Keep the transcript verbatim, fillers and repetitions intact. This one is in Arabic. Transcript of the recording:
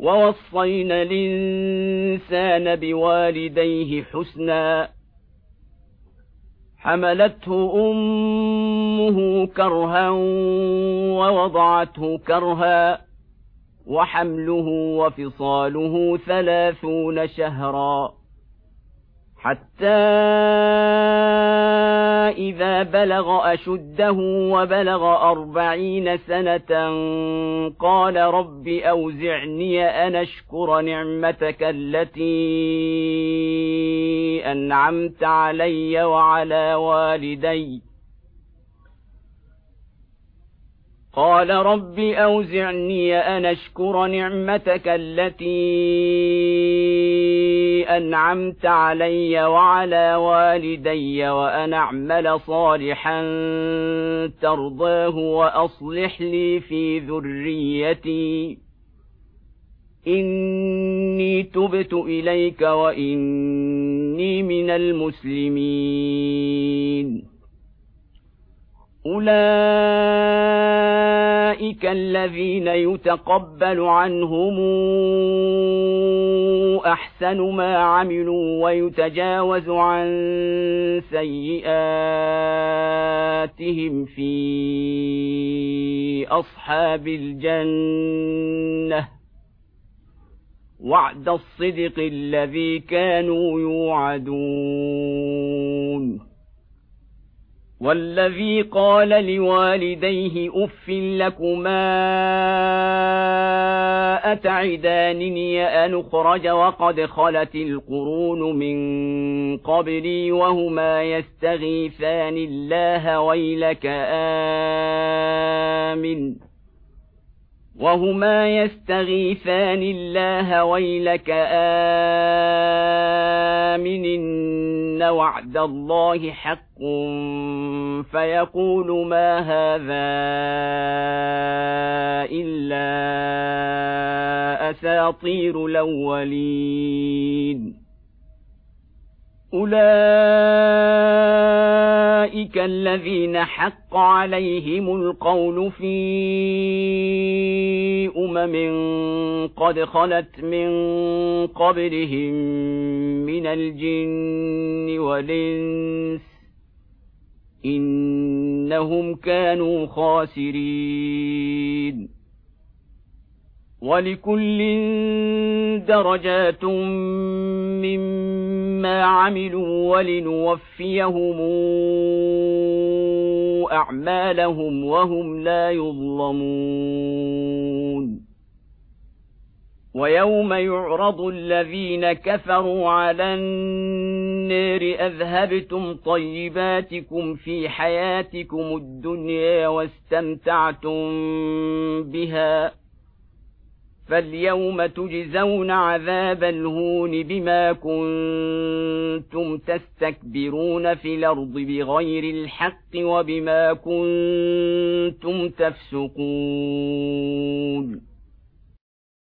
ووصينا الإنسان بوالديه حسنا حملته أمه كرها ووضعته كرها وحمله وفصاله ثلاثون شهرا حتى إذا بلغ أشده وبلغ أربعين سنة قال رب أوزعني أن أشكر نعمتك التي أنعمت علي وعلى والدي قال رب أوزعني أن أشكر نعمتك التي أنعمت علي وعلى والدي وأن أعمل صالحا ترضاه وأصلح لي في ذريتي إني تبت إليك وإني من المسلمين أولئك الذين يتقبل عنهم أحسن ما عملوا ويتجاوز عن سيئاتهم في أصحاب الجنة وعد الصدق الذي كانوا يوعدون والذي قال لوالديه أف لكما أتعدانني أن أخرج وقد خلت القرون من قبلي وهما يستغيثان الله ويلك آمن وهما يستغيثان الله ويلك آمن إن وعد الله حق فيقول ما هذا إلا أساطير الأولين أولئك الذين حق عليهم القول في أمم قد خلت من قبلهم من الجن والإنس إنهم كانوا خاسرين ولكل درجات مما عملوا ولنوفيهم أعمالهم وهم لا يظلمون ويوم يعرض الذين كفروا على النار أذهبتم طيباتكم في حياتكم الدنيا واستمتعتم بها فاليوم تجزون عذاب الهون بما كنتم تستكبرون في الأرض بغير الحق وبما كنتم تفسقون